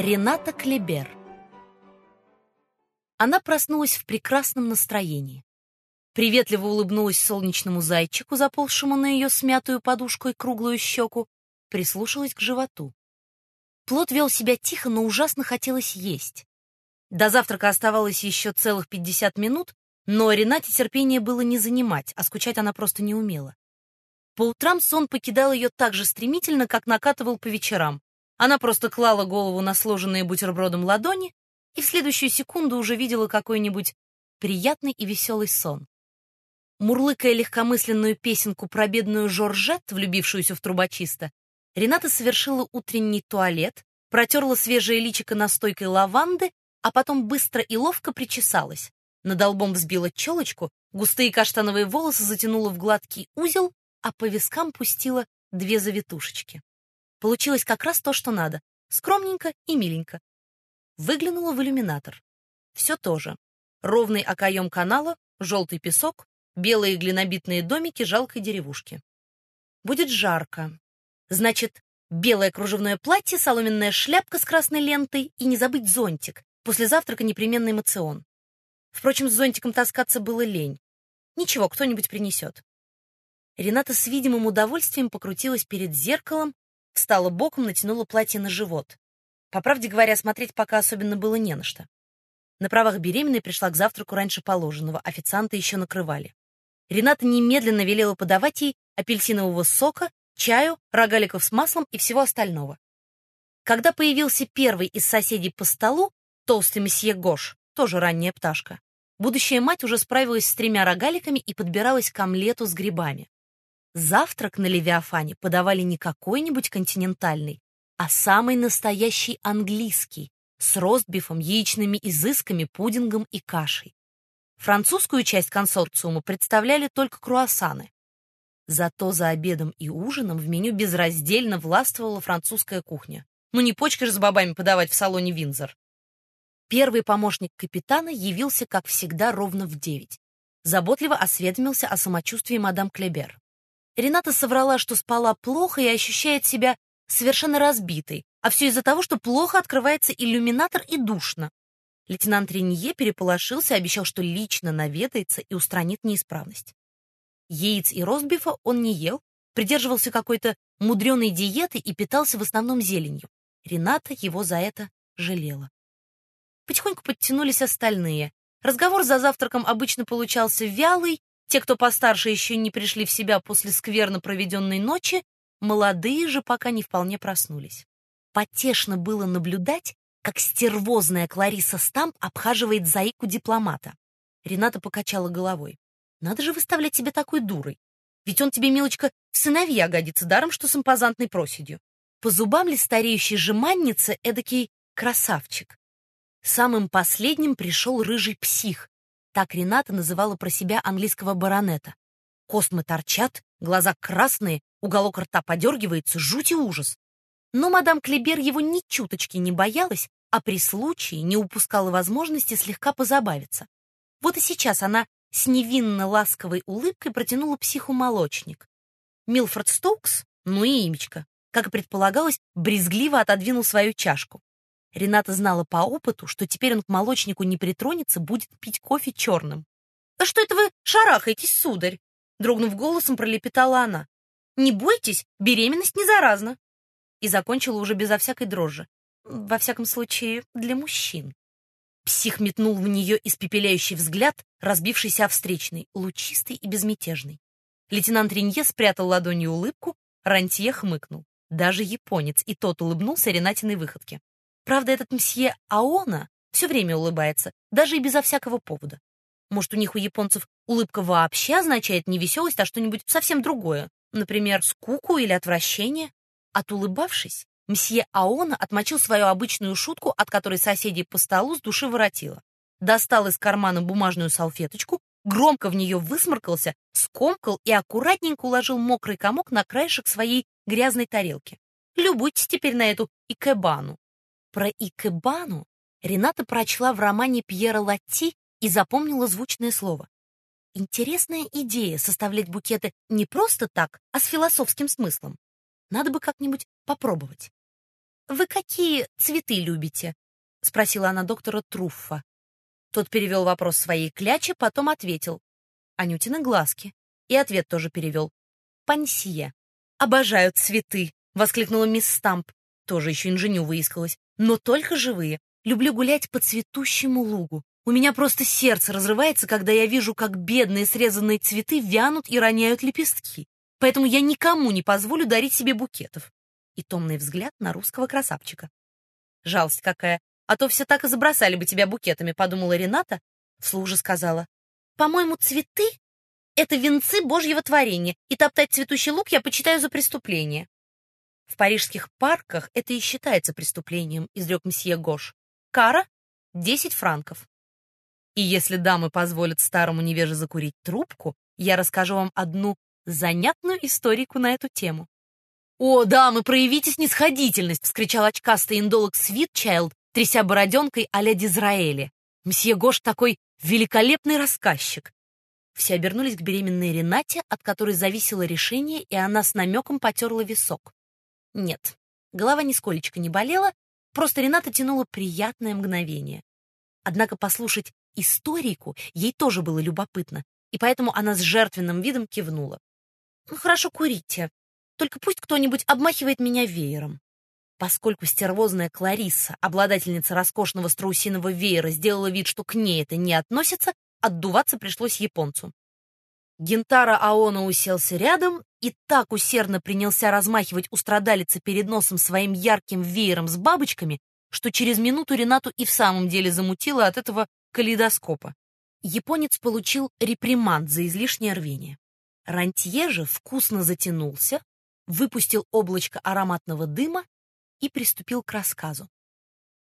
Рената Клебер. Она проснулась в прекрасном настроении. Приветливо улыбнулась солнечному зайчику, заползшему на ее смятую подушку и круглую щеку, прислушалась к животу. Плод вел себя тихо, но ужасно хотелось есть. До завтрака оставалось еще целых 50 минут, но Ренате терпение было не занимать, а скучать она просто не умела. По утрам сон покидал ее так же стремительно, как накатывал по вечерам. Она просто клала голову на сложенные бутербродом ладони и в следующую секунду уже видела какой-нибудь приятный и веселый сон. Мурлыкая легкомысленную песенку про бедную Жоржет, влюбившуюся в трубочиста, Рената совершила утренний туалет, протерла свежее личико настойкой лаванды, а потом быстро и ловко причесалась. Над лбом взбила челочку, густые каштановые волосы затянула в гладкий узел, а по вискам пустила 2 завитушечки. Получилось как раз то, что надо. Скромненько и миленько. Выглянула в иллюминатор. Все то же. Ровный окоем канала, желтый песок, белые глинобитные домики жалкой деревушки. Будет жарко. Значит, белое кружевное платье, соломенная шляпка с красной лентой и не забыть зонтик. После завтрака непременный моцион. Впрочем, с зонтиком таскаться было лень. Ничего, кто-нибудь принесет. Рената с видимым удовольствием покрутилась перед зеркалом, встала боком, натянула платье на живот. По правде говоря, смотреть пока особенно было не на что. На правах беременной пришла к завтраку раньше положенного, официанты еще накрывали. Рената немедленно велела подавать ей апельсинового сока, чаю, рогаликов с маслом и всего остального. Когда появился первый из соседей по столу, толстый месье Гош, тоже ранняя пташка, будущая мать уже справилась с 3 рогаликами и подбиралась к омлету с грибами. Завтрак на Левиафане подавали не какой-нибудь континентальный, а самый настоящий английский, с ростбифом, яичными изысками, пудингом и кашей. Французскую часть консорциума представляли только круассаны. Зато за обедом и ужином в меню безраздельно властвовала французская кухня. Ну не почкой же с бобами подавать в салоне Виндзор. Первый помощник капитана явился, как всегда, ровно в 9. Заботливо осведомился о самочувствии мадам Клебер. Рената соврала, что спала плохо и ощущает себя совершенно разбитой, а все из-за того, что плохо открывается иллюминатор и душно. Лейтенант Ренье переполошился, обещал, что лично наведается и устранит неисправность. Яиц и ростбифа он не ел, придерживался какой-то мудреной диеты и питался в основном зеленью. Рената его за это жалела. Потихоньку подтянулись остальные. Разговор за завтраком обычно получался вялый, те, кто постарше, еще не пришли в себя после скверно проведенной ночи, молодые же пока не вполне проснулись. Потешно было наблюдать, как стервозная Клариса Стамп обхаживает заику дипломата. Рената покачала головой. Надо же выставлять себя такой дурой. Ведь он тебе, милочка, в сыновья годится, даром что с импозантной проседью. По зубам ли стареющей жеманнице эдакий красавчик? Самым последним пришел рыжий псих. Так Рената называла про себя английского баронета. Космы торчат, глаза красные, уголок рта подергивается, жуть и ужас. Но мадам Клебер его ни чуточки не боялась, а при случае не упускала возможности слегка позабавиться. Вот и сейчас она с невинно ласковой улыбкой протянула психу молочник. Милфорд Стоукс, ну и имечко, как и предполагалось, брезгливо отодвинул свою чашку. Рената знала по опыту, что теперь он к молочнику не притронется, будет пить кофе черным. «А что это вы шарахаетесь, сударь?» Дрогнув голосом, пролепетала она. «Не бойтесь, беременность не заразна». И закончила уже безо всякой дрожи. Во всяком случае, для мужчин. Псих метнул в нее испепеляющий взгляд, разбившийся о встречный, лучистый и безмятежный. Лейтенант Ренье спрятал ладонью улыбку, Рантье хмыкнул. Даже японец, и тот улыбнулся Ренатиной выходке. Правда, этот мсье Аона все время улыбается, даже и безо всякого повода. Может, у них, у японцев, улыбка вообще означает не веселость, а что-нибудь совсем другое, например, скуку или отвращение? Отулыбавшись, мсье Аона отмочил свою обычную шутку, от которой соседей по столу с души воротило. Достал из кармана бумажную салфеточку, громко в нее высморкался, скомкал и аккуратненько уложил мокрый комок на краешек своей грязной тарелки. Любуйтесь теперь на эту икебану. Про икебану Рената прочла в романе Пьера Латти и запомнила звучное слово. Интересная идея составлять букеты не просто так, а с философским смыслом. Надо бы как-нибудь попробовать. «Вы какие цветы любите?» — спросила она доктора Труффа. Тот перевел вопрос своей кляче, потом ответил. Анютины глазки. И ответ тоже перевел. «Пансье». «Обожаю цветы!» — воскликнула мисс Стамп. Тоже еще инженю выискалась. «Но только живые. Люблю гулять по цветущему лугу. У меня просто сердце разрывается, когда я вижу, как бедные срезанные цветы вянут и роняют лепестки. Поэтому я никому не позволю дарить себе букетов». И томный взгляд на русского красавчика. «Жалость какая! А то все так и забросали бы тебя букетами», — подумала Рената, вслух же сказала. «По-моему, цветы — это венцы Божьего творения, и топтать цветущий луг я почитаю за преступление». «В парижских парках это и считается преступлением», — изрек мсье Гош. «Кара — 10 франков. И если дамы позволят старому невеже закурить трубку, я расскажу вам одну занятную историку на эту тему». «О, дамы, проявите снисходительность!» — вскричал очкастый индолог Свитчайлд, тряся бороденкой а-ля Дизраэли. «Мсье Гош такой великолепный рассказчик!» Все обернулись к беременной Ренате, от которой зависело решение, и она с намеком потерла висок. Нет, голова нисколечко не болела, просто Рената тянула приятное мгновение. Однако послушать историку ей тоже было любопытно, и поэтому она с жертвенным видом кивнула. «Ну, хорошо, курите. Только пусть кто-нибудь обмахивает меня веером». Поскольку стервозная Кларисса, обладательница роскошного страусиного веера, сделала вид, что к ней это не относится, отдуваться пришлось японцу. Гентаро Аоно уселся рядом и так усердно принялся размахивать у страдалицы перед носом своим ярким веером с бабочками, что через минуту Ренату и в самом деле замутило от этого калейдоскопа. Японец получил реприманд за излишнее рвение. Рантье же вкусно затянулся, выпустил облачко ароматного дыма и приступил к рассказу.